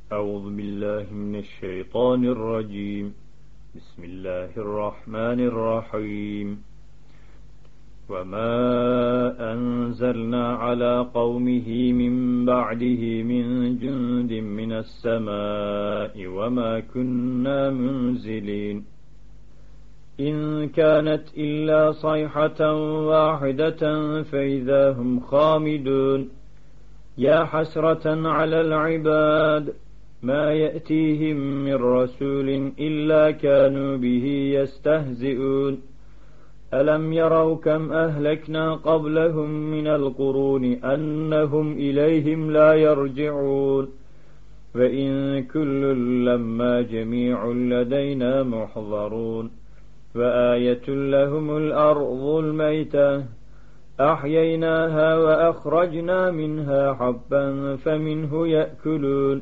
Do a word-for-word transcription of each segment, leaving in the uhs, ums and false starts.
أعوذ بالله من الشيطان الرجيم. بسم الله الرحمن الرحيم. وما أنزلنا على قومه من بعده من جند من السماء وما كنا منزلين إن كانت إلا صيحة واحدة فإذا هم خامدون يا حسرة على العباد ما يأتيهم من رسول إلا كانوا به يستهزئون ألم يروا كم أهلكنا قبلهم من القرون أنهم إليهم لا يرجعون وإن كل لما جميع لدينا محضرون وآية لهم الأرض الميتة أحييناها وأخرجنا منها حبا فمنه يأكلون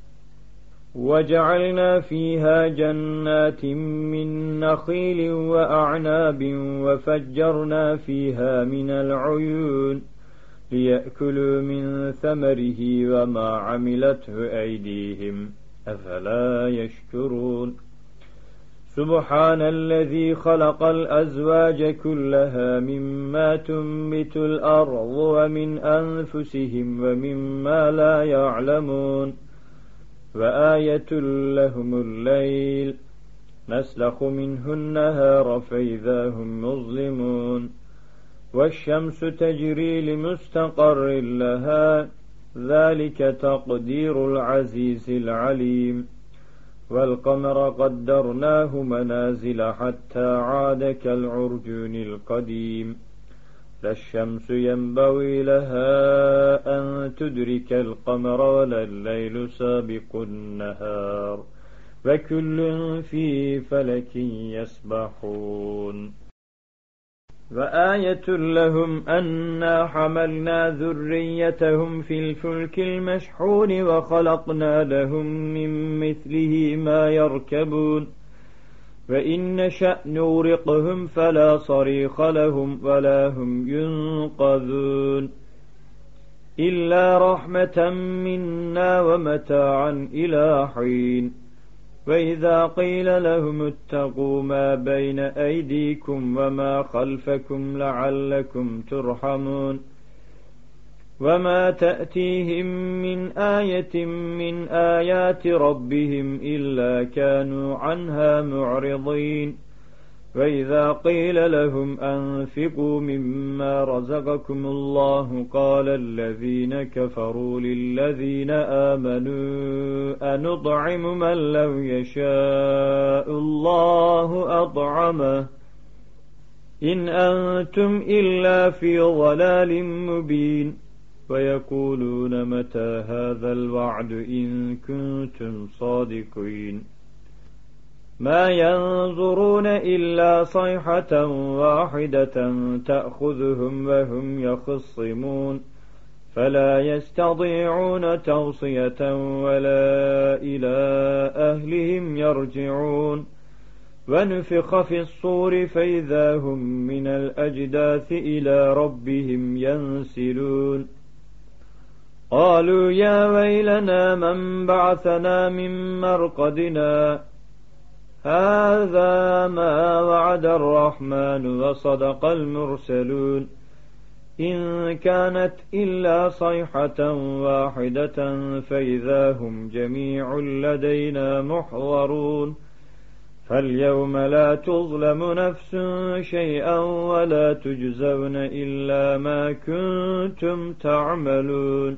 وجعلنا فيها جنات من نخيل وأعناب وفجرنا فيها من العيون ليأكلوا من ثمره وما عملته أيديهم أفلا يشكرون سبحان الذي خلق الأزواج كلها مما تنبت الأرض ومن أنفسهم ومما لا يعلمون وآية لهم الليل نسلخ منه النهار فإذا هم مظلمون والشمس تجري لمستقر لها ذلك تقدير العزيز العليم والقمر قدرناه منازل حتى عاد كالعرجون القديم لا الشمس ينبغي لها أن تدرك القمر ولا الليل سابق النهار وكل في فلك يسبحون وآية لهم أنا حملنا ذريتهم في الفلك المشحون وخلقنا لهم من مثله ما يركبون وإن نشأ نغرقهم فلا صريخ لهم ولا هم ينقذون إلا رحمة منا ومتاعا إلى حين وإذا قيل لهم اتقوا ما بين أيديكم وما خلفكم لعلكم ترحمون وما تأتيهم من آية من آيات ربهم إلا كانوا عنها معرضين وإذا قيل لهم أنفقوا مما رزقكم الله قال الذين كفروا للذين آمنوا أنطعم من لو يشاء الله أطعمه إن أنتم إلا في ضلال مبين ويقولون متى هذا الوعد إن كنتم صادقين ما ينظرون إلا صيحة واحدة تأخذهم وهم يخصمون فلا يستطيعون توصية ولا إلى أهلهم يرجعون ونفخ في الصور فإذا هم من الأجداث إلى ربهم ينسلون قالوا يا ويلنا من بعثنا من مرقدنا هذا ما وعد الرحمن وصدق المرسلون إن كانت إلا صيحة واحدة فإذا هم جميع لدينا محضرون فاليوم لا تظلم نفس شيئا ولا تجزون إلا ما كنتم تعملون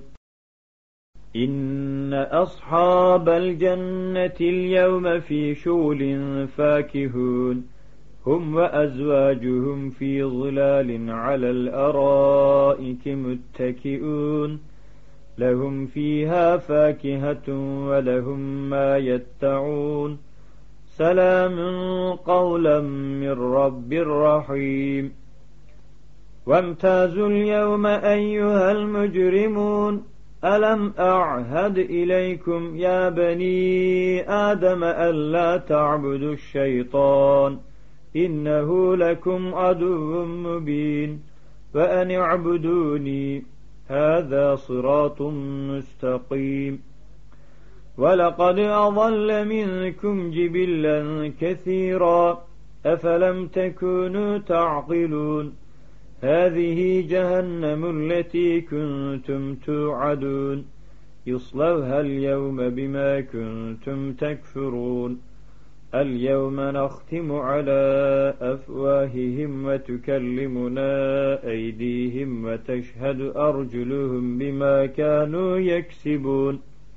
إن أصحاب الجنة اليوم في شغل فاكهون هم وأزواجهم في ظلال على الأرائك متكئون لهم فيها فاكهة ولهم ما يدعون سلام قولا من رب رحيم وامتازوا اليوم أيها المجرمون ألم أعهد إليكم يا بني آدم ألا تعبدوا الشيطان إنه لكم عدو مبين وأن اعبدوني هذا صراط مستقيم ولقد أضل منكم جبلا كثيرا أفلم تكونوا تعقلون هذه جهنم التي كنتم توعدون يصلوها اليوم بما كنتم تكفرون اليوم نختم على أفواههم وتكلمنا أيديهم وتشهد أرجلهم بما كانوا يكسبون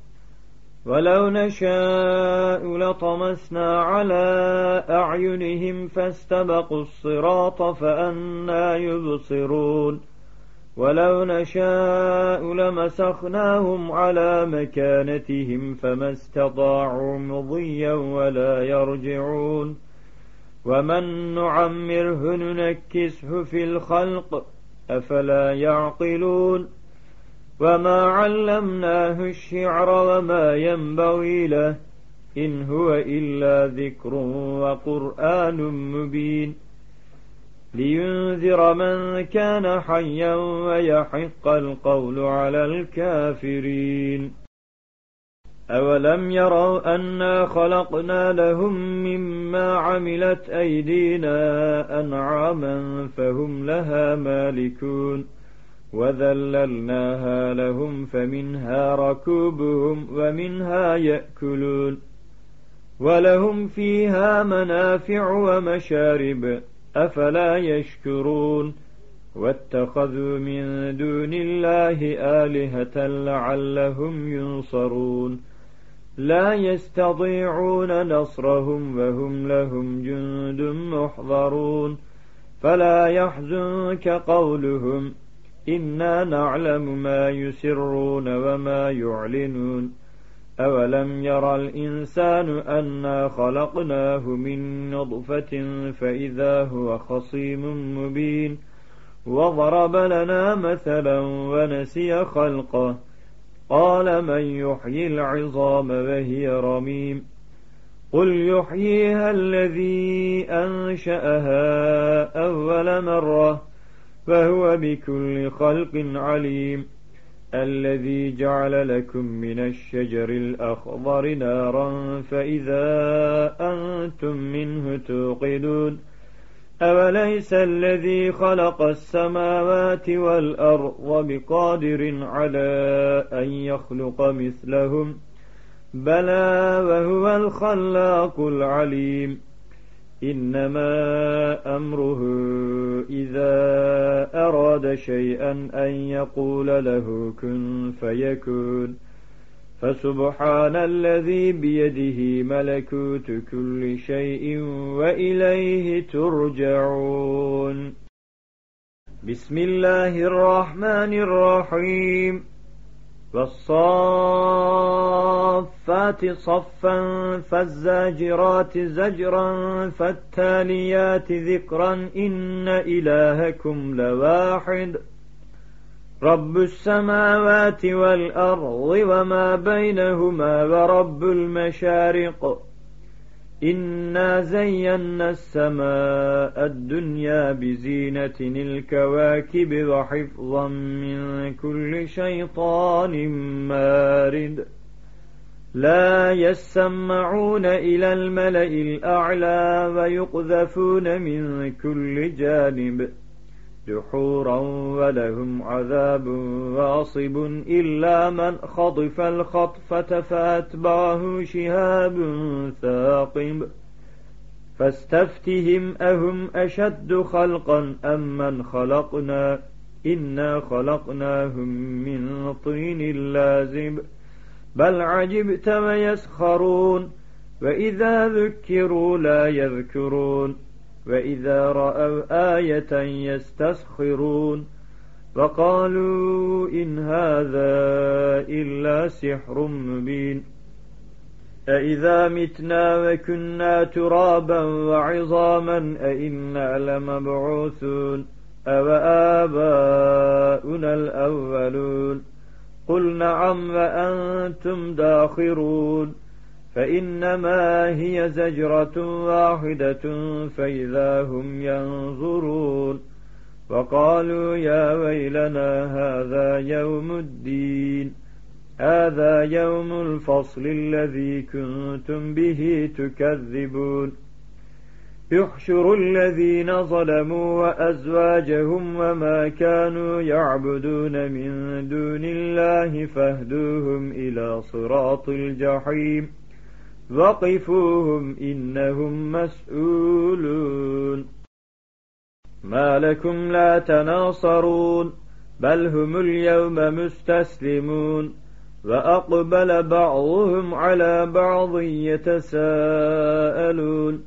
ولو نشاء لطمسنا على أعينهم فاستبقوا الصراط فأنى يبصرون ولو نشاء لمسخناهم على مكانتهم فما استطاعوا مضيا ولا يرجعون ومن نعمره ننكسه في الخلق أفلا يعقلون وما علمناه الشعر وما ينبغي له إن هو إلا ذكر وقرآن مبين لينذر من كان حيا ويحق القول على الكافرين أولم يروا أنا خلقنا لهم مما عملت أيدينا أنعاما فهم لها مالكون وذللناها لهم فمنها ركوبهم ومنها يأكلون ولهم فيها منافع ومشارب أفلا يشكرون واتخذوا من دون الله آلهة لعلهم ينصرون لا يستطيعون نصرهم وهم لهم جند محضرون فلا يحزنك قولهم إنا نعلم ما يسرون وما يعلنون أولم يرى الإنسان أنا خلقناه من نطفة فإذا هو خصيم مبين وضرب لنا مثلا ونسي خلقه قال من يحيي العظام وهي رميم قل يحييها الذي أنشأها أول مرة فهو بكل خلق عليم الذي جعل لكم من الشجر الأخضر نارا فإذا أنتم منه توقدون أوليس الذي خلق السماوات والأرض بقادر على أن يخلق مثلهم بلى وهو الخلاق العليم إنما أمره إذا أراد شيئا أن يقول له كن فيكون فسبحان الذي بيده ملكوت كل شيء وإليه ترجعون بسم الله الرحمن الرحيم والصافات صفا فالزاجرات زجرا فالتاليات ذكرا إن إلهكم لواحد رب السماوات والأرض وما بينهما ورب المشارق إنا زينا السماء الدنيا بزينة الكواكب وحفظا من كل شيطان مارد لا يسمعون إلى الملأ الأعلى ويقذفون من كل جانب دحورا ولهم عذاب واصب إلا من خطف الخطفة فأتبعه شهاب ثاقب فاستفتهم أهم أشد خلقا أم من خلقنا إنا خلقناهم من طين لازب بل عجبت ويسخرون وإذا ذكروا لا يذكرون وإذا رأوا آية يستسخرون وقالوا إن هذا إلا سحر مبين أإذا متنا وكنا ترابا وعظاما أإنا لمبعوثون أو آباؤنا الأولون قل نعم وأنتم داخرون فإنما هي زجرة واحدة فإذا هم ينظرون وقالوا يا ويلنا هذا يوم الدين هذا يوم الفصل الذي كنتم به تكذبون يحشر الذين ظلموا وأزواجهم وما كانوا يعبدون من دون الله فاهدوهم إلى صراط الجحيم وقفوهم إنهم مسؤولون ما لكم لا تناصرون بل هم اليوم مستسلمون وأقبل بعضهم على بعض يتساءلون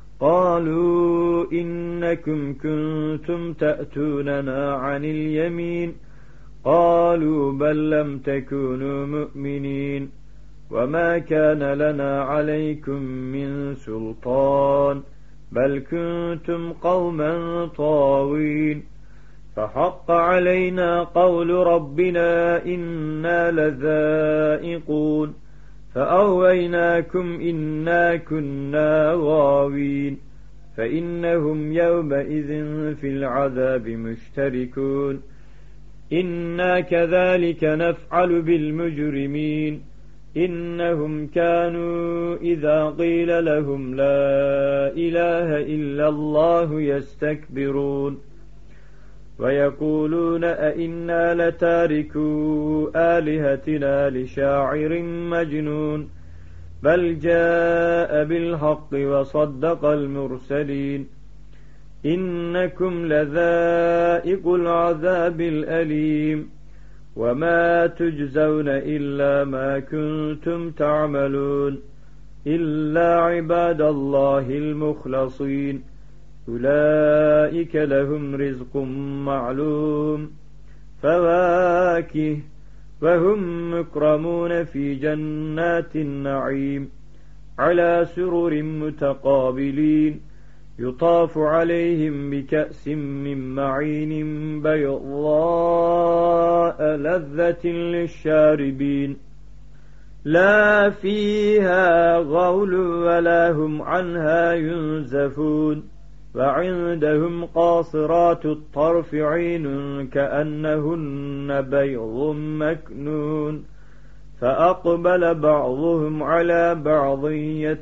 قالوا إنكم كنتم تأتوننا عن اليمين قالوا بل لم تكونوا مؤمنين وما كان لنا عليكم من سلطان بل كنتم قوما طاغين فحق علينا قول ربنا إنا لذائقون فأغويناكم إنا كنا غاوين فإنهم يومئذ في العذاب مشتركون إنا كذلك نفعل بالمجرمين إنهم كانوا إذا قيل لهم لا إله إلا الله يستكبرون ويقولون أئنا لتاركو آلهتنا لشاعر مجنون بل جاء بالحق وصدق المرسلين إنكم لذائق العذاب الأليم وما تجزون إلا ما كنتم تعملون إلا عباد الله المخلصين أولئك لهم رزق معلوم فواكه وهم مكرمون في جنات النعيم على سرر متقابلين يطاف عليهم بكأس من معين بيضاء لذة للشاربين لا فيها غول ولا هم عنها ينزفون وعندهم قاصرات الطرف عين كأنهن بيض مكنون فأقبل بعضهم على بعض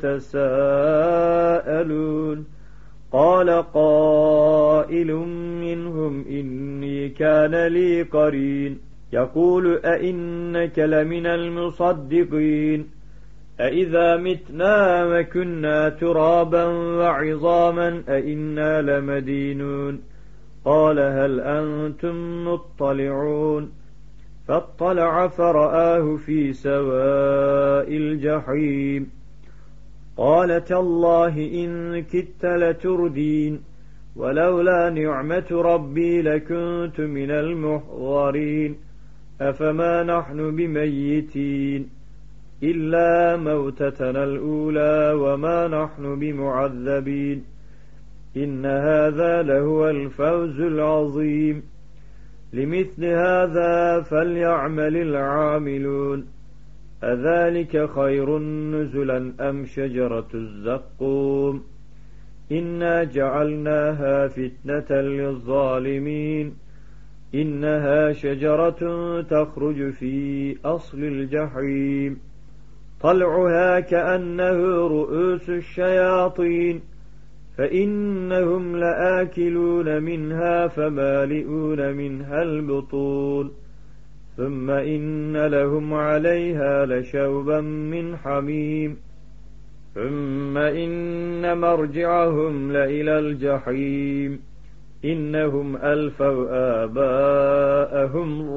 يتساءلون قال قائل منهم إني كان لي قرين يقول أئنك لمن المصدقين أئذا متنا وكنا ترابا وعظاما أئنا لمدينون قال هل أنتم مطلعون فاطلع فرآه في سواء الجحيم قال تالله إن كدت لتردين ولولا نعمة ربي لكنت من المحضرين أفما نحن بميتين إلا موتتنا الأولى وما نحن بمعذبين إن هذا لهو الفوز العظيم لمثل هذا فليعمل العاملون أذلك خير نزلا أم شجرة الزقوم إنا جعلناها فتنة للظالمين إنها شجرة تخرج في أصل الجحيم طلعها كأنه رؤوس الشياطين فإنهم لآكلون منها فمالئون منها البطون ثم إن لهم عليها لشوبا من حميم ثم إن مرجعهم لإلى الجحيم إنهم ألفوا آباءهم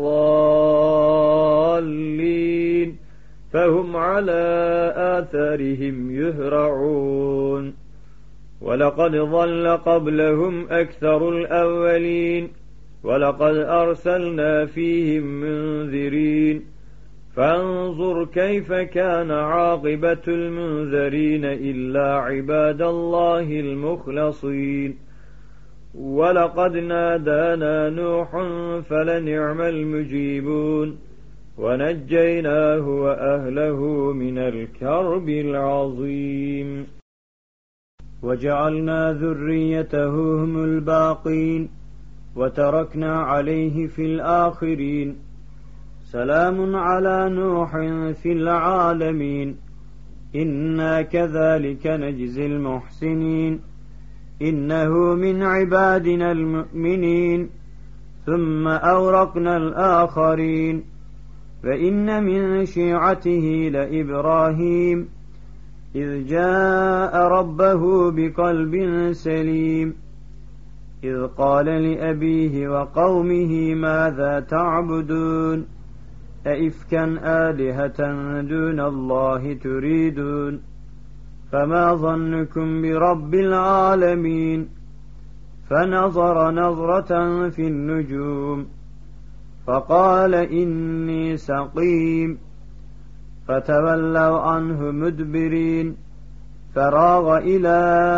ضالين فهم على آثارهم يهرعون ولقد ضل قبلهم أكثر الأولين ولقد أرسلنا فيهم منذرين فانظر كيف كان عاقبة المنذرين إلا عباد الله المخلصين ولقد نادانا نوح فلنعم المجيبون ونجيناه وأهله من الكرب العظيم وجعلنا ذريته هم الباقين وتركنا عليه في الآخرين سلام على نوح في العالمين إنا كذلك نجزي المحسنين إنه من عبادنا المؤمنين ثم أورقنا الآخرين فإن من شيعته لإبراهيم إذ جاء ربه بقلب سليم إذ قال لأبيه وقومه ماذا تعبدون أئفكا آلهة دون الله تريدون فما ظنكم برب العالمين فنظر نظرة في النجوم فقال إني سقيم فتولوا عنه مدبرين فراغ إلى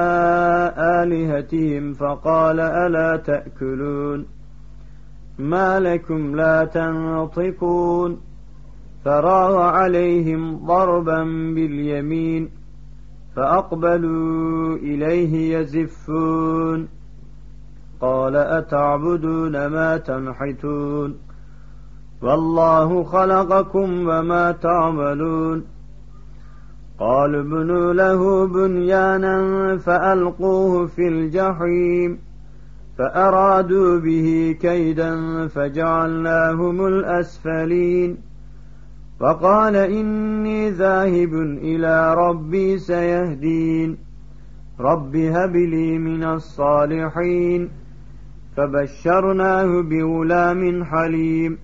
آلهتهم فقال ألا تأكلون ما لكم لا تنطقون فراغ عليهم ضربا باليمين فأقبلوا إليه يزفون قال أتعبدون ما تنحتون والله خلقكم وما تعملون قالوا ابنوا له بنيانا فألقوه في الجحيم فأرادوا به كيدا فجعلناهم الأسفلين وقال إني ذاهب إلى ربي سيهدين رب هب لي من الصالحين فبشرناه بغلام حليم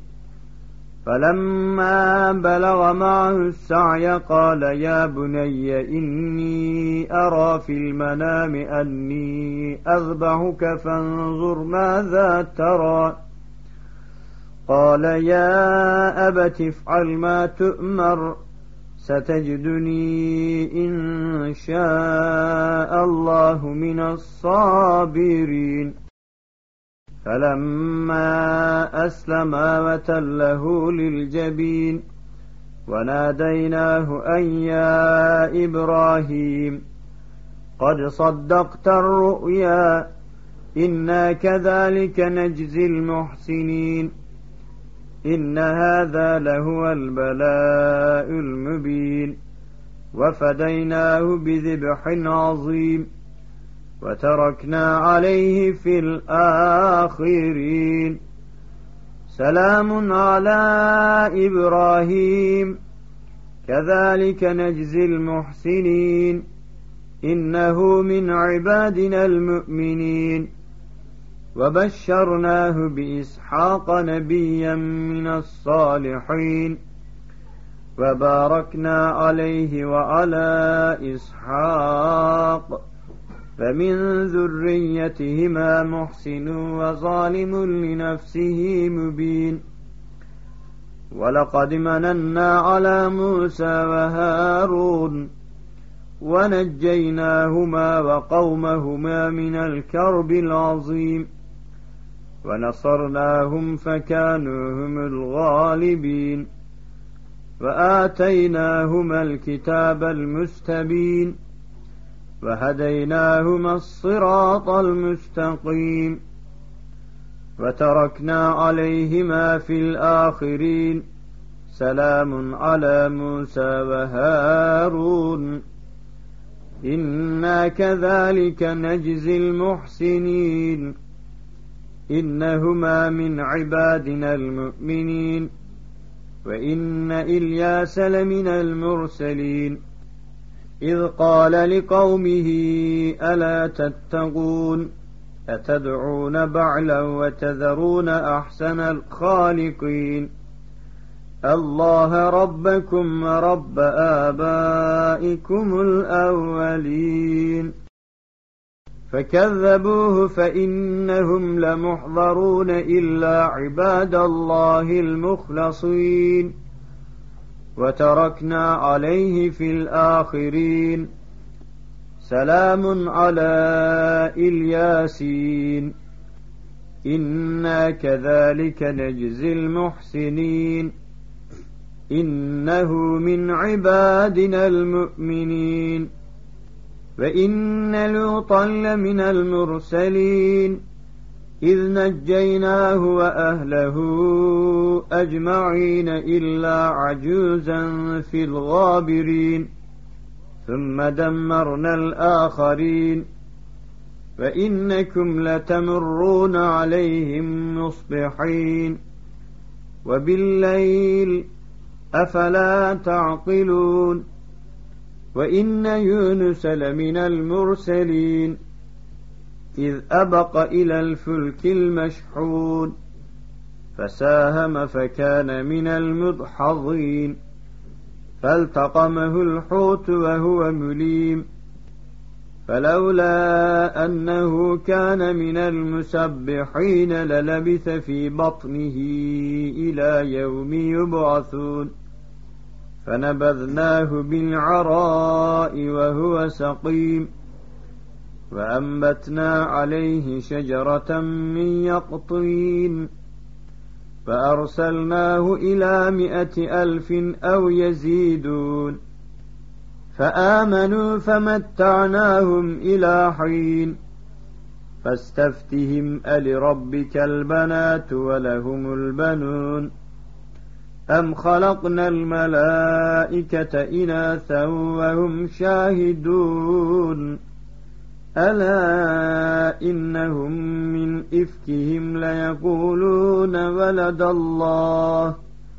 فلما بلغ معه السعي قال يا بني إني أرى في المنام أني أذبحك فانظر ماذا ترى قال يا أبت افعل ما تؤمر ستجدني إن شاء الله من الصابرين فلما أسلما وتله للجبين وناديناه أن يا إبراهيم قد صدقت الرؤيا إنا كذلك نجزي المحسنين إن هذا لهو البلاء المبين وفديناه بذبح عظيم وتركنا عليه في الآخرين سلام على إبراهيم كذلك نجزي المحسنين إنه من عبادنا المؤمنين وبشرناه بإسحاق نبيا من الصالحين وباركنا عليه وعلى إسحاق فمن ذريتهما محسن وظالم لنفسه مبين ولقد مننا على موسى وهارون ونجيناهما وقومهما من الكرب العظيم ونصرناهم فكانوا هم الغالبين وآتيناهما الكتاب المستبين وهديناهما الصراط المستقيم وتركنا عليهما في الآخرين سلام على موسى وهارون إنا كذلك نجزي المحسنين إنهما من عبادنا المؤمنين وإن إلياس لمن المرسلين إذ قال لقومه ألا تتقون أتدعون بعلا وتذرون أحسن الخالقين الله ربكم ورب آبائكم الأولين فكذبوه فإنهم لمحضرون إلا عباد الله المخلصين وتركنا عليه في الآخرين سلام على الياسين إنا كذلك نجزي المحسنين إنه من عبادنا المؤمنين وإن لوطا لمن المرسلين إذ نجيناه وأهله أجمعين إلا عجوزا في الغابرين ثم دمرنا الآخرين فإنكم لتمرون عليهم مصبحين وبالليل أفلا تعقلون وإن يونس لمن المرسلين إذ أبق إلى الفلك المشحون فساهم فكان من المدحضين فالتقمه الحوت وهو مليم فلولا أنه كان من المسبحين للبث في بطنه إلى يوم يبعثون فنبذناه بالعراء وهو سقيم وأنبتنا عليه شجرة من يقطين فأرسلناه إلى مائة ألف أو يزيدون فآمنوا فمتعناهم إلى حين فاستفتهم ألربك البنات ولهم البنون أم خلقنا الملائكة إناثا وهم شاهدون ألا إنهم من إفكهم ليقولون ولد الله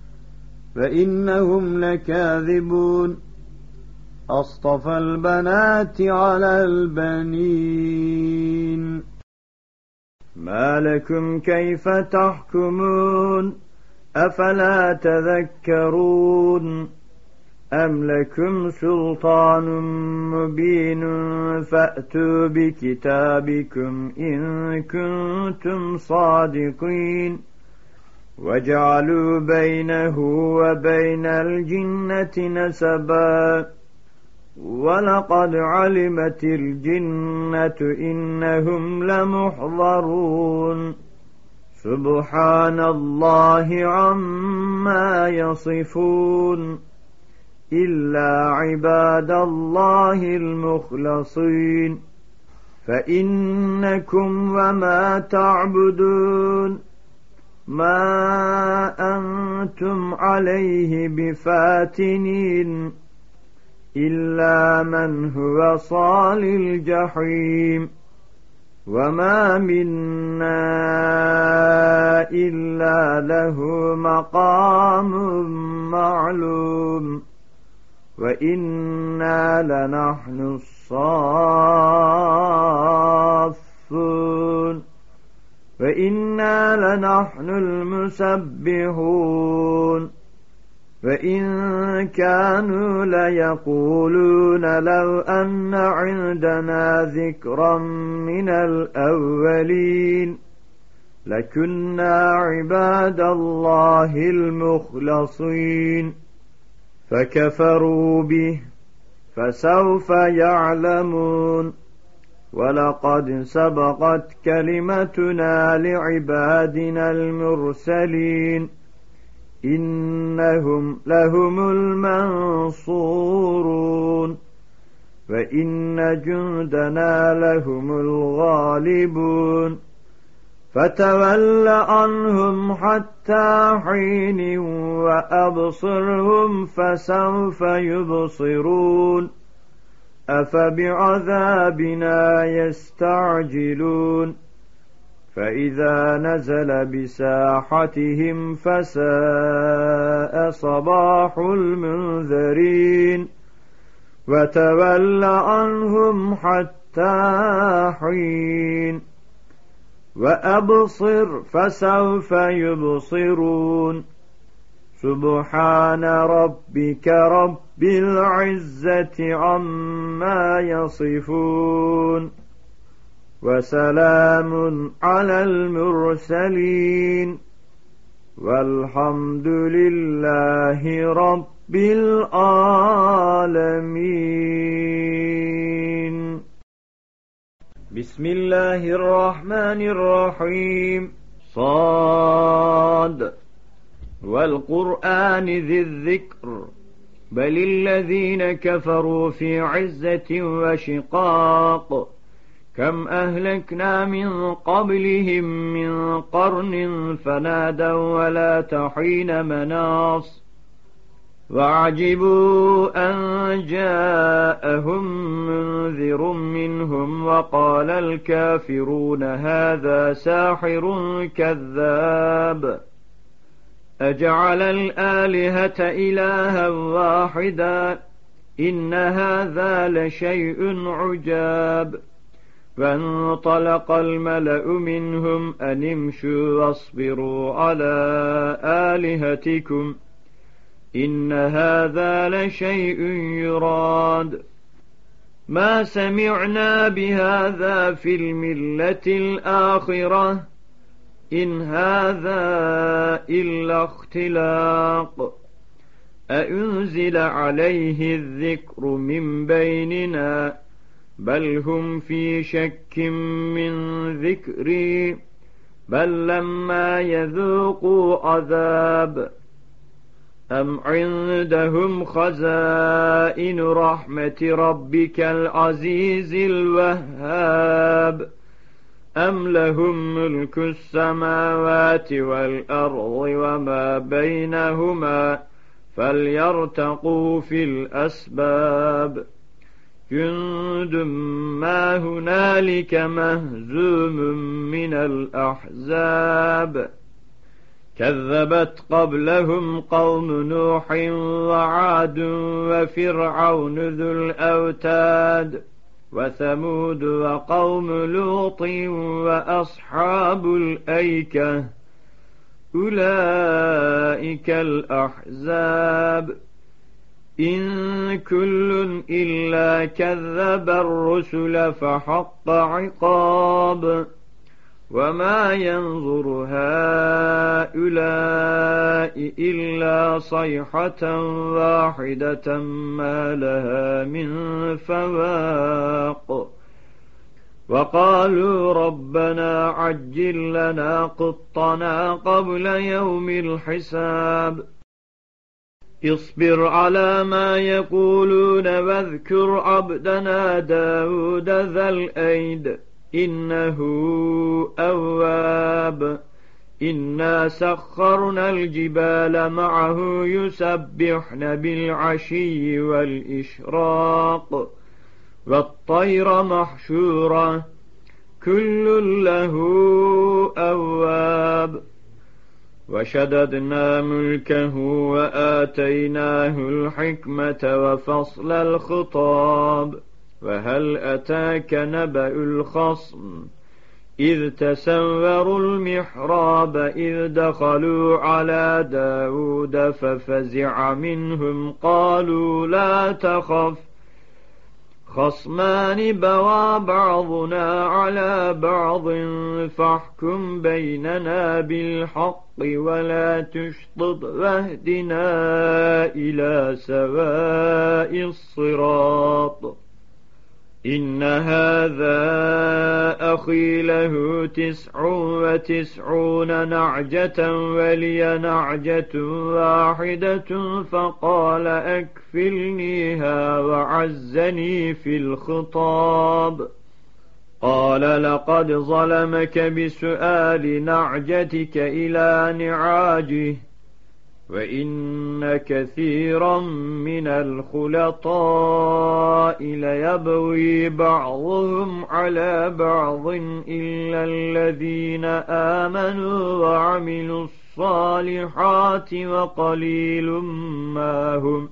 فإنهم لكاذبون أصطفى البنات على البنين ما لكم كيف تحكمون أفلا تذكرون أم لكم سلطان مبين فأتوا بكتابكم إن كنتم صادقين وجعلوا بينه وبين الجنة نسبا ولقد علمت الجنة إنهم لمحضرون سبحان الله عما يصفون إلا عباد الله المخلصين فإنكم وما تعبدون ما أنتم عليه بفاتنين إلا من هو صال الجحيم وما منا إلا له مقام معلوم وإنا لنحن الصافون وإنا لنحن المسبحون وإن كانوا ليقولون لو أن عندنا ذكرا من الأولين لكنا عباد الله المخلصين فكفروا به فسوف يعلمون ولقد سبقت كلمتنا لعبادنا المرسلين إنهم لهم المنصورون وإن جندنا لهم الغالبون فتول عنهم حتى حين وأبصرهم فسوف يبصرون أفبعذابنا يستعجلون فإذا نزل بساحتهم فساء صباح المنذرين وتول عنهم حتى حين وأبصر فسوف يبصرون سبحان ربك رب العزة عما يصفون وسلام على المرسلين والحمد لله رب العالمين. بسم الله الرحمن الرحيم. صاد والقرآن ذي الذكر بل الذين كفروا في عزة وشقاق كم أهلكنا من قبلهم من قرن فنادوا ولا تحين مناص وعجبوا أن جاءهم منذر منهم وقال الكافرون هذا ساحر كذاب أجعل الآلهة إلها واحدا إن هذا لشيء عجاب فانطلق الملأ منهم أن امشوا واصبروا على آلهتكم إن هذا لشيء يراد ما سمعنا بهذا في الملة الآخرة إن هذا إلا اختلاق أأنزل عليه الذكر من بيننا بل هم في شك من ذكري بل لما يذوقوا عذاب أم عندهم خزائن رحمة ربك العزيز الوهاب أم لهم ملك السماوات والأرض وما بينهما فليرتقوا في الأسباب جند ما هنالك مهزوم من الأحزاب كذبت قبلهم قوم نوح وعاد وفرعون ذو الأوتاد وثمود وقوم لوط وأصحاب الأيكة أولئك الأحزاب إن كل إلا كذب الرسل فحق عقاب وما ينظر هؤلاء إلا صيحة واحدة ما لها من فواق وقالوا ربنا عجل لنا قطنا قبل يوم الحساب اصبر على ما يقولون واذكر عبدنا داود ذا الأيد إنه أواب إنا سخرنا الجبال معه يسبحن بالعشي والإشراق والطير محشورة كل له أواب وشددنا ملكه وآتيناه الحكمة وفصل الخطاب وهل أتاك نبأ الخصم إذ تسوروا المحراب إذ دخلوا على داود ففزع منهم قالوا لا تخف خصمان بغى بعضنا على بعض فاحكم بيننا بالحق ولا تشطط واهدنا إلى سواء الصراط إن هذا أخي له تسع وتسعون نعجة ولي نعجة واحدة فقال أكفلنيها وعزني في الخطاب قال لقد ظلمك بسؤال نعجتك إلى نعاجه وإن كثيرا من الخلطاء ليبغي بعضهم على بعض إلا الذين آمنوا وعملوا الصالحات وقليل ما هم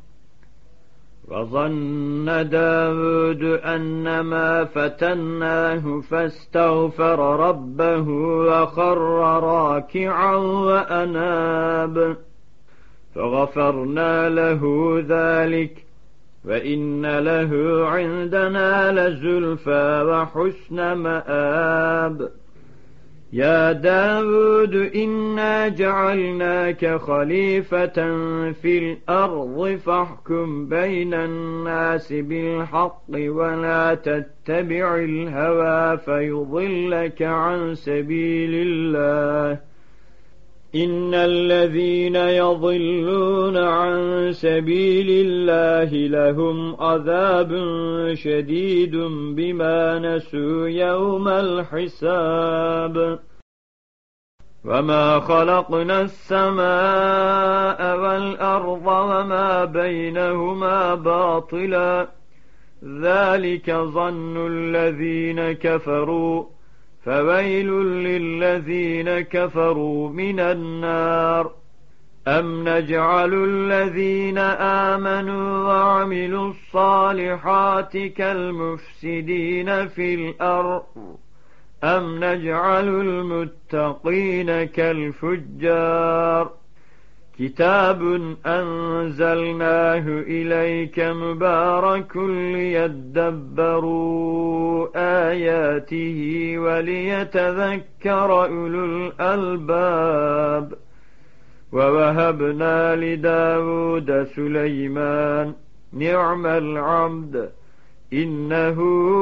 وظن داود أنما فتناه فاستغفر ربه وخر راكعا وأناب فغفرنا له ذلك وإن له عندنا لزلفى وحسن مآب يا داود إنا جعلناك خليفة في الأرض فاحكم بين الناس بالحق ولا تتبع الهوى فيضلك عن سبيل الله إن الذين يضلون عن سبيل الله لهم عذاب شديد بما نسوا يوم الحساب وما خلقنا السماء والأرض وما بينهما باطلا ذلك ظن الذين كفروا فويل للذين كفروا من النار أم نجعل الذين آمنوا وعملوا الصالحات كالمفسدين في الأرض أم نجعل المتقين كالفجار كتاب أنزلناه إليك مبارك ليدبروا آياته وليتذكر أولو الألباب ووهبنا لداود سليمان نعم العبد إنه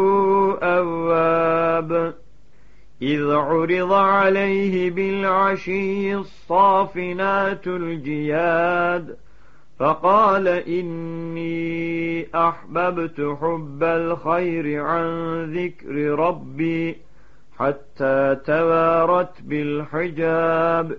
أواب إذ عرض عليه بالعشي الصافنات الجياد فقال إني أحببت حب الخير عن ذكر ربي حتى توارت بالحجاب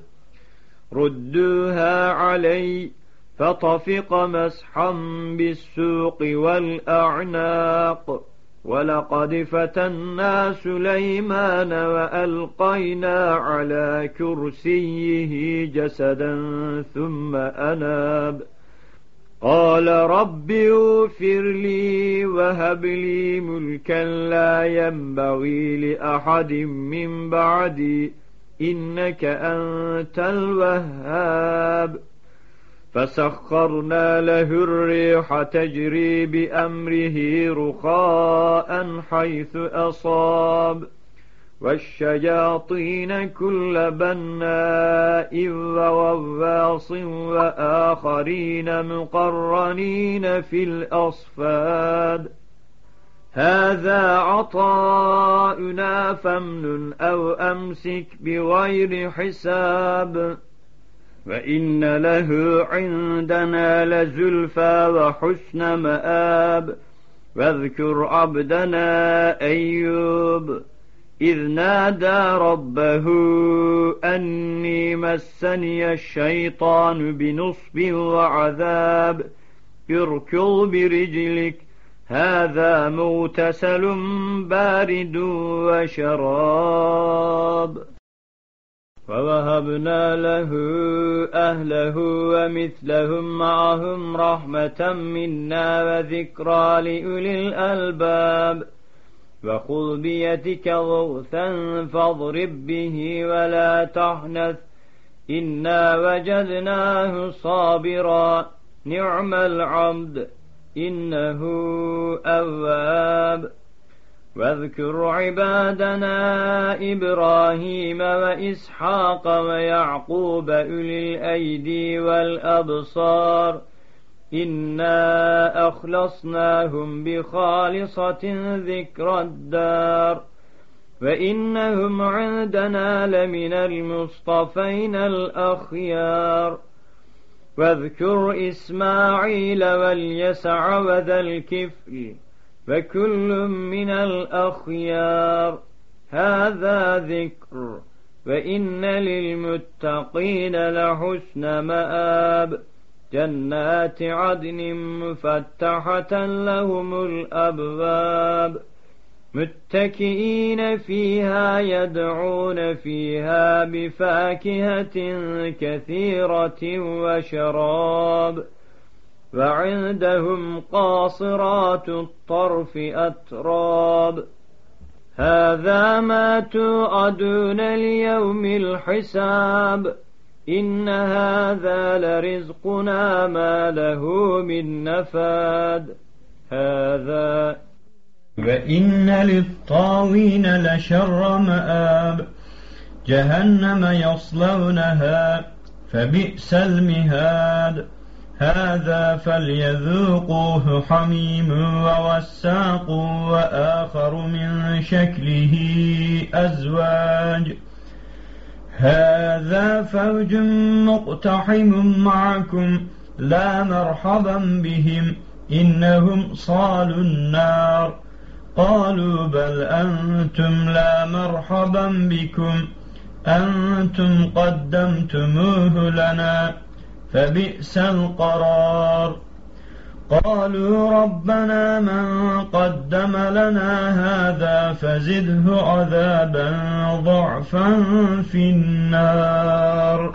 ردوها علي فطفق مسحا بالسوق والأعناق ولقد فتنا سليمان وألقينا على كرسيه جسدا ثم أناب قال رب اغفر لي وهب لي ملكا لا ينبغي لأحد من بعدي إنك أنت الوهاب فسخرنا له الريح تجري بأمره رخاء حيث أصاب والشياطين كل بناء وغواص وآخرين مقرنين في الأصفاد هذا عطاؤنا فامنن أو أمسك بغير حساب وإن له عندنا لزلفى وحسن مآب واذكر عبدنا أيوب إذ نادى ربه أني مسني الشيطان بنصب وعذاب اركض برجلك هذا مغتسل بارد وشراب ووهبنا له أهله ومثلهم معهم رحمة منا وذكرى لأولي الألباب وخذ بيدك ضغثا فاضرب به ولا تحنث إنا وجدناه صابرا نعم العبد إنه أواب واذكر عبادنا إبراهيم وإسحاق ويعقوب أولي الأيدي والأبصار إنا أخلصناهم بخالصة ذكر الدار وإنهم عندنا لمن المصطفين الأخيار واذكر إسماعيل واليسع وذا الكفل وكل من الأخيار هذا ذكر وإن للمتقين لحسن مآب جنات عدن مفتحة لهم الأبواب متكئين فيها يدعون فيها بفاكهة كثيرة وشراب وعندهم قاصرات الطرف أتراب هذا ما توعدون ليوم الحساب إن هذا لرزقنا ما له من نفاد هذا وإن للطاغين لشر مآب جهنم يصلونها فبئس المهاد هذا فليذوقوه حميم ووساق وآخر من شكله أزواج هذا فوج مقتحم معكم لا مرحبا بهم إنهم صالوا النار. قالوا بل أنتم لا مرحبا بكم أنتم قدمتموه لنا فبئس القرار. قالوا ربنا من قدم لنا هذا فزده عذابا ضعفا في النار.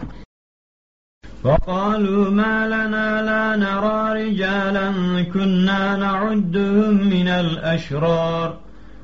وقالوا ما لنا لا نرى رجالا كنا نعدهم من الأشرار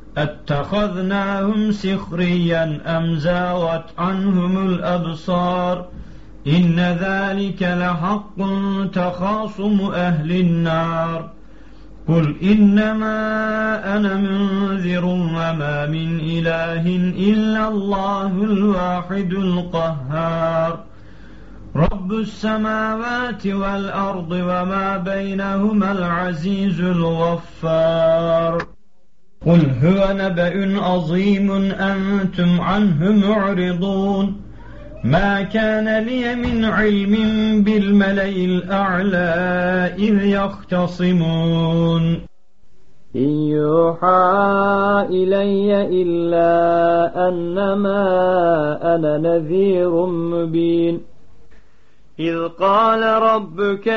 اتخذناهم سخريا أم زاغت عنهم الأبصار إن ذلك لحق تخاصم أهل النار. قل إنما أنا منذر وما من إله إلا الله الواحد القهار رب السماوات والأرض وما بينهما العزيز الغفار. قل هو نبأ عظيم أنتم عنه معرضون ما كان لي من علم بالملأ الأعلى إذ يختصمون إن يوحى إلي إلا أنما أنا نذير مبين إذ قال ربك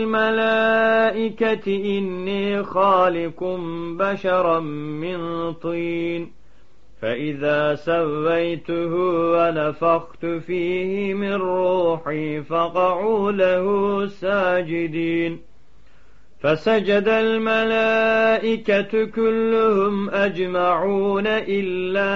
للملائكة إني خالق بشرا من طين فإذا سويته ونفخت فيه من روحي فقعوا له ساجدين فسجد الملائكة كلهم أجمعون إلا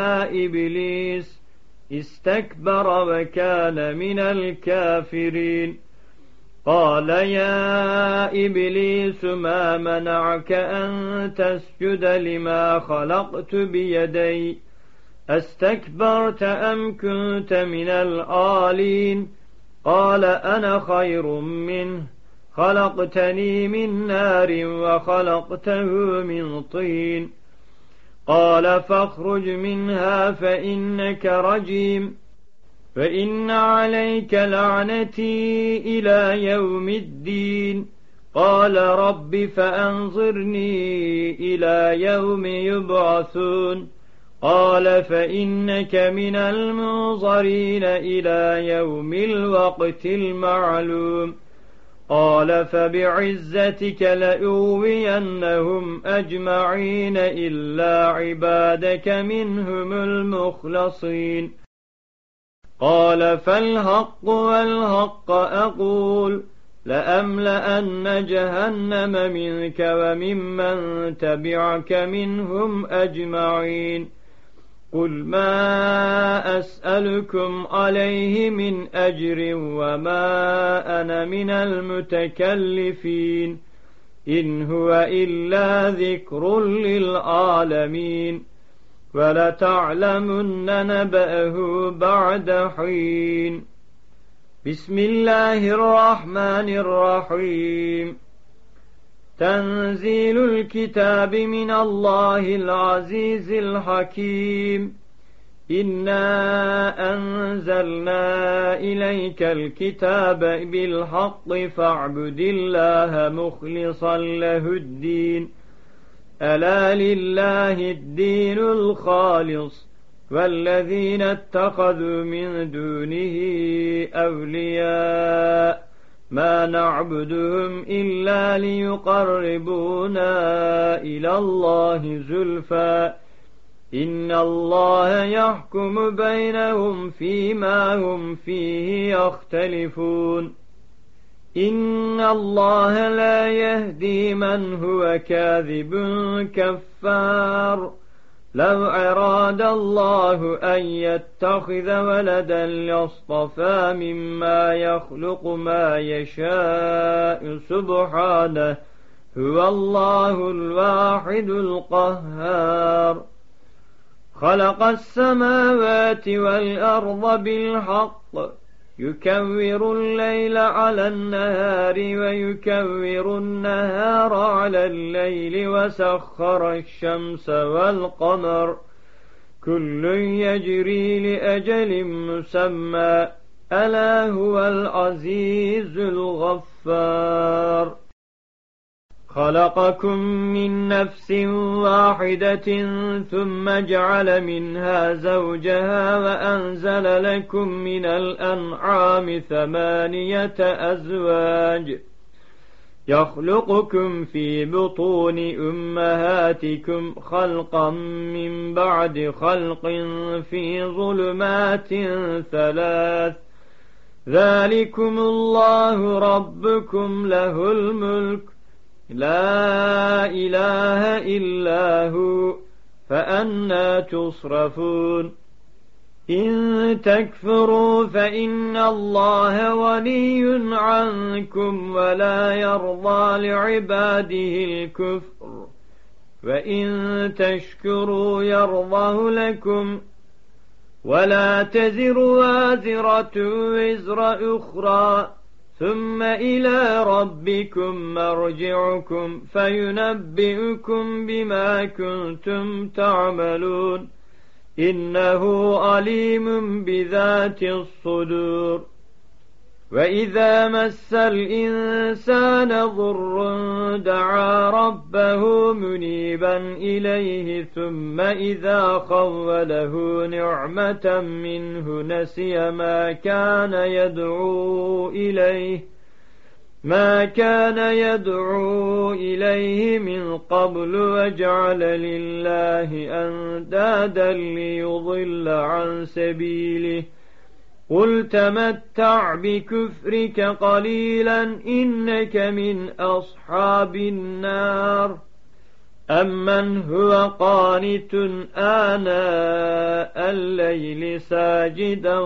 إبليس استكبر وكان من الكافرين. قال يا إبليس ما منعك أن تسجد لما خلقت بيدي استكبرت أم كنت من العالين؟ قال أنا خير منه خلقتني من نار وخلقته من طين. قال فاخرج منها فإنك رجيم فإن عليك لعنتي إلى يوم الدين. قال رب فأنظرني إلى يوم يبعثون. قال فإنك من المنظرين إلى يوم الوقت المعلوم. قال فبعزتك لأغوينهم أجمعين إلا عبادك منهم المخلصين. قال فالحق والحق أقول لأملأن جهنم منك وممن تبعك منهم أجمعين. قل ما أسألكم عليه من أجر وما أنا من المتكلفين إن هو إلا ذكر للعالمين ولتعلمن نبأه بعد حين. بسم الله الرحمن الرحيم. تنزيل الكتاب من الله العزيز الحكيم. إنا أنزلنا إليك الكتاب بالحق فاعبد الله مخلصا له الدين ألا لله الدين الخالص والذين اتخذوا من دونه أولياء ما نعبدهم إلا ليقربونا إلى الله زلفى إن الله يحكم بينهم فيما هم فيه يختلفون. إن الله لا يهدي من هو كاذب كفار. لو أراد الله أن يتخذ ولدا لاصطفى مما يخلق ما يشاء سبحانه هو الله الواحد القهار. خلق السماوات والأرض بالحق يكور الليل على النهار ويكور النهار على الليل وسخر الشمس والقمر كل يجري لأجل مسمى ألا هو العزيز الغفار خلقكم من نفس واحدة ثم جعل منها زوجها وأنزل لكم من الأنعام ثمانية أزواج يخلقكم في بطون أمهاتكم خلقا من بعد خلق في ظلمات ثلاث ذلكم الله ربكم له الملك لا إله إلا هو فأنى تصرفون إن تكفروا فإن الله غني عنكم ولا يرضى لعباده الكفر وإن تشكروا يرضه لكم ولا تزر وازرة وزر أخرى ثم إلى ربكم مرجعكم فينبئكم بما كنتم تعملون إنه عليم بذات الصدور وإذا مس الإنسان ضر دعا ربه منيبا إليه ثم إذا خوله نعمة منه نسي ما كان يدعو إليه ما كان يدعو إليه من قبل وجعل لله أندادا ليضل عن سبيله قل تمتع بكفرك قليلا إنك من أصحاب النار أمن هو قانت آناء الليل ساجدا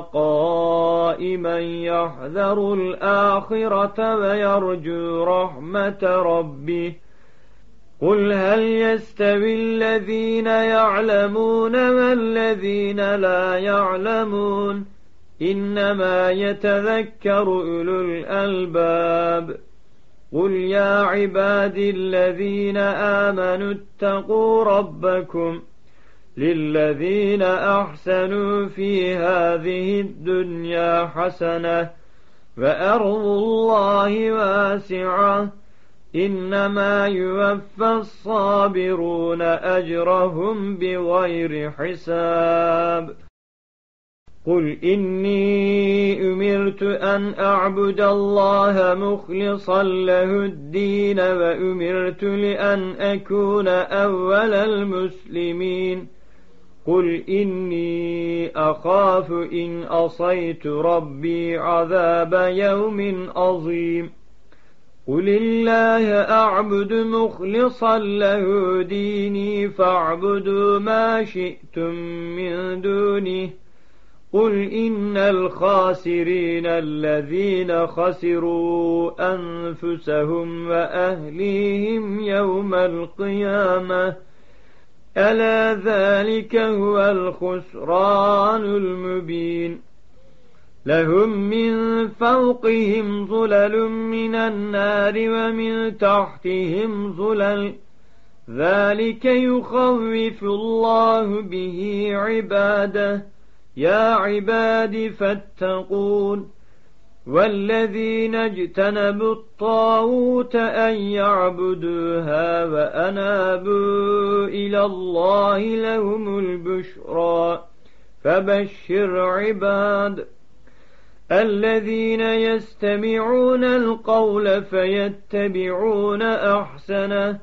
وقائما يحذر الآخرة ويرجو رحمة ربه قل هل يستوي الذين يعلمون والذين لا يعلمون إنما يتذكر أولو الألباب قل يا عبادي الذين آمنوا اتقوا ربكم للذين أحسنوا في هذه الدنيا حسنة وأرض الله واسعة إنما يوفى الصابرون أجرهم بغير حساب قل إني أمرت أن أعبد الله مخلصا له الدين وأمرت لأن أكون أول المسلمين قل إني أخاف إن أصيت ربي عذاب يوم عظيم قل الله أعبد مخلصا له ديني فاعبدوا ما شئتم من دونه قل إن الخاسرين الذين خسروا أنفسهم وأهليهم يوم القيامة ألا ذلك هو الخسران المبين لهم من فوقهم ظلل من النار ومن تحتهم ظلل ذلك يخوف الله به عباده يا عباد فاتقون والذين اجتنبوا الطاغوت أن يعبدوها وأنابوا إلى الله لهم البشرى فبشر عباد الذين يستمعون القول فيتبعون أحسنه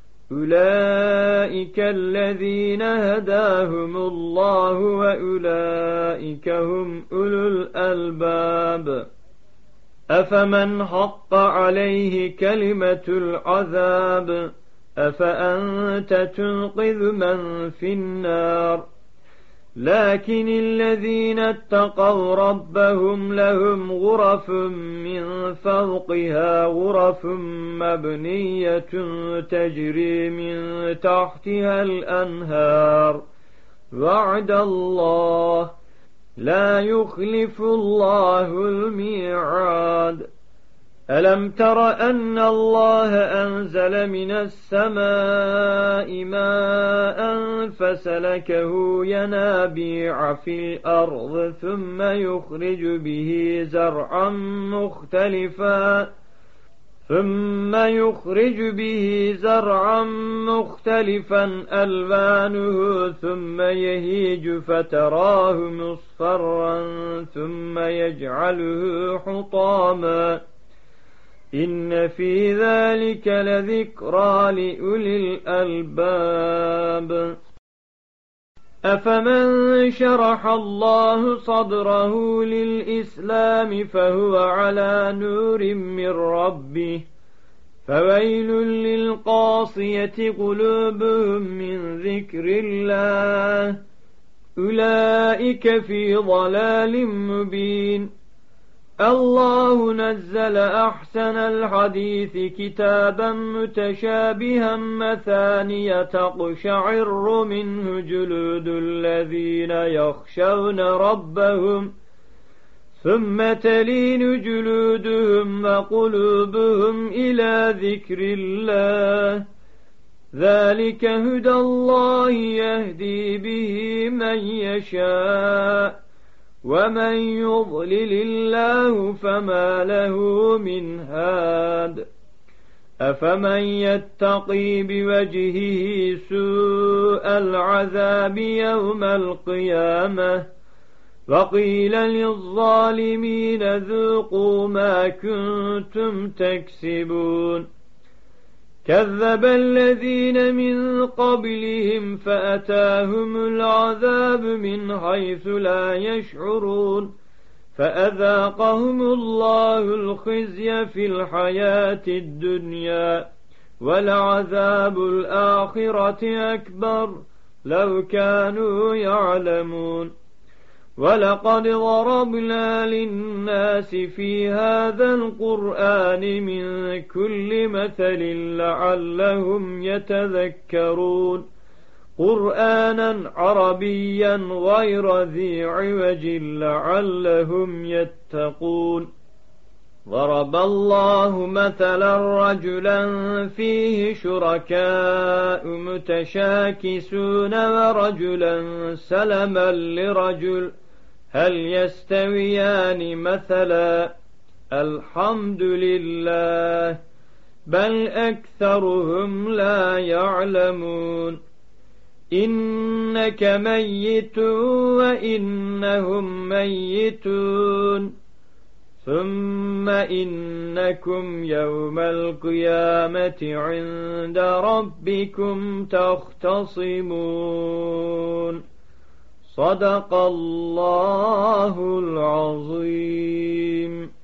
أولئك الذين هداهم الله وأولئك هم أولو الألباب أفمن حق عليه كلمة العذاب أفأنت تنقذ من في النار لكن الذين اتقوا ربهم لهم غرف من فوقها غرف مبنية تجري من تحتها الأنهار وعد الله لا يخلف الله الميعاد ألم تر أن الله أنزل من السماء ماء فسلكه ينابيع في الأرض ثم يخرج به زرعا مختلفا ثم يخرج به زرعا مختلفا ألوانه ثم يهيج فتراه مصفرا ثم يجعله حطاما إن في ذلك لذكرى لأولي الألباب أفمن شرح الله صدره للإسلام فهو على نور من ربه فويل للقاصية قلوبهم من ذكر الله أولئك في ضلال مبين الله نزل أحسن الحديث كتابا متشابها مثانية تقشعر منه جلود الذين يخشون ربهم ثم تلين جلودهم وقلوبهم إلى ذكر الله ذلك هدى الله يهدي به من يشاء ومن يضلل الله فما له من هاد أفمن يتقي بوجهه سوء العذاب يوم القيامة وقيل للظالمين ذوقوا ما كنتم تكسبون كذب الذين من قبلهم فأتاهم العذاب من حيث لا يشعرون فأذاقهم الله الخزي في الحياة الدنيا ولعذاب الآخرة أكبر لو كانوا يعلمون ولقد ضربنا للناس في هذا القرآن من كل مثل لعلهم يتذكرون قرآنا عربيا غير ذي عوج لعلهم يتقون ضرب الله مثلا رجلا فيه شركاء متشاكسون ورجلا سلما لرجل هل يستويان مثلا الحمد لله بل أكثرهم لا يعلمون إنك ميت وإنهم ميتون ثم إنكم يوم القيامة عند ربكم تختصمون صدق الله العظيم.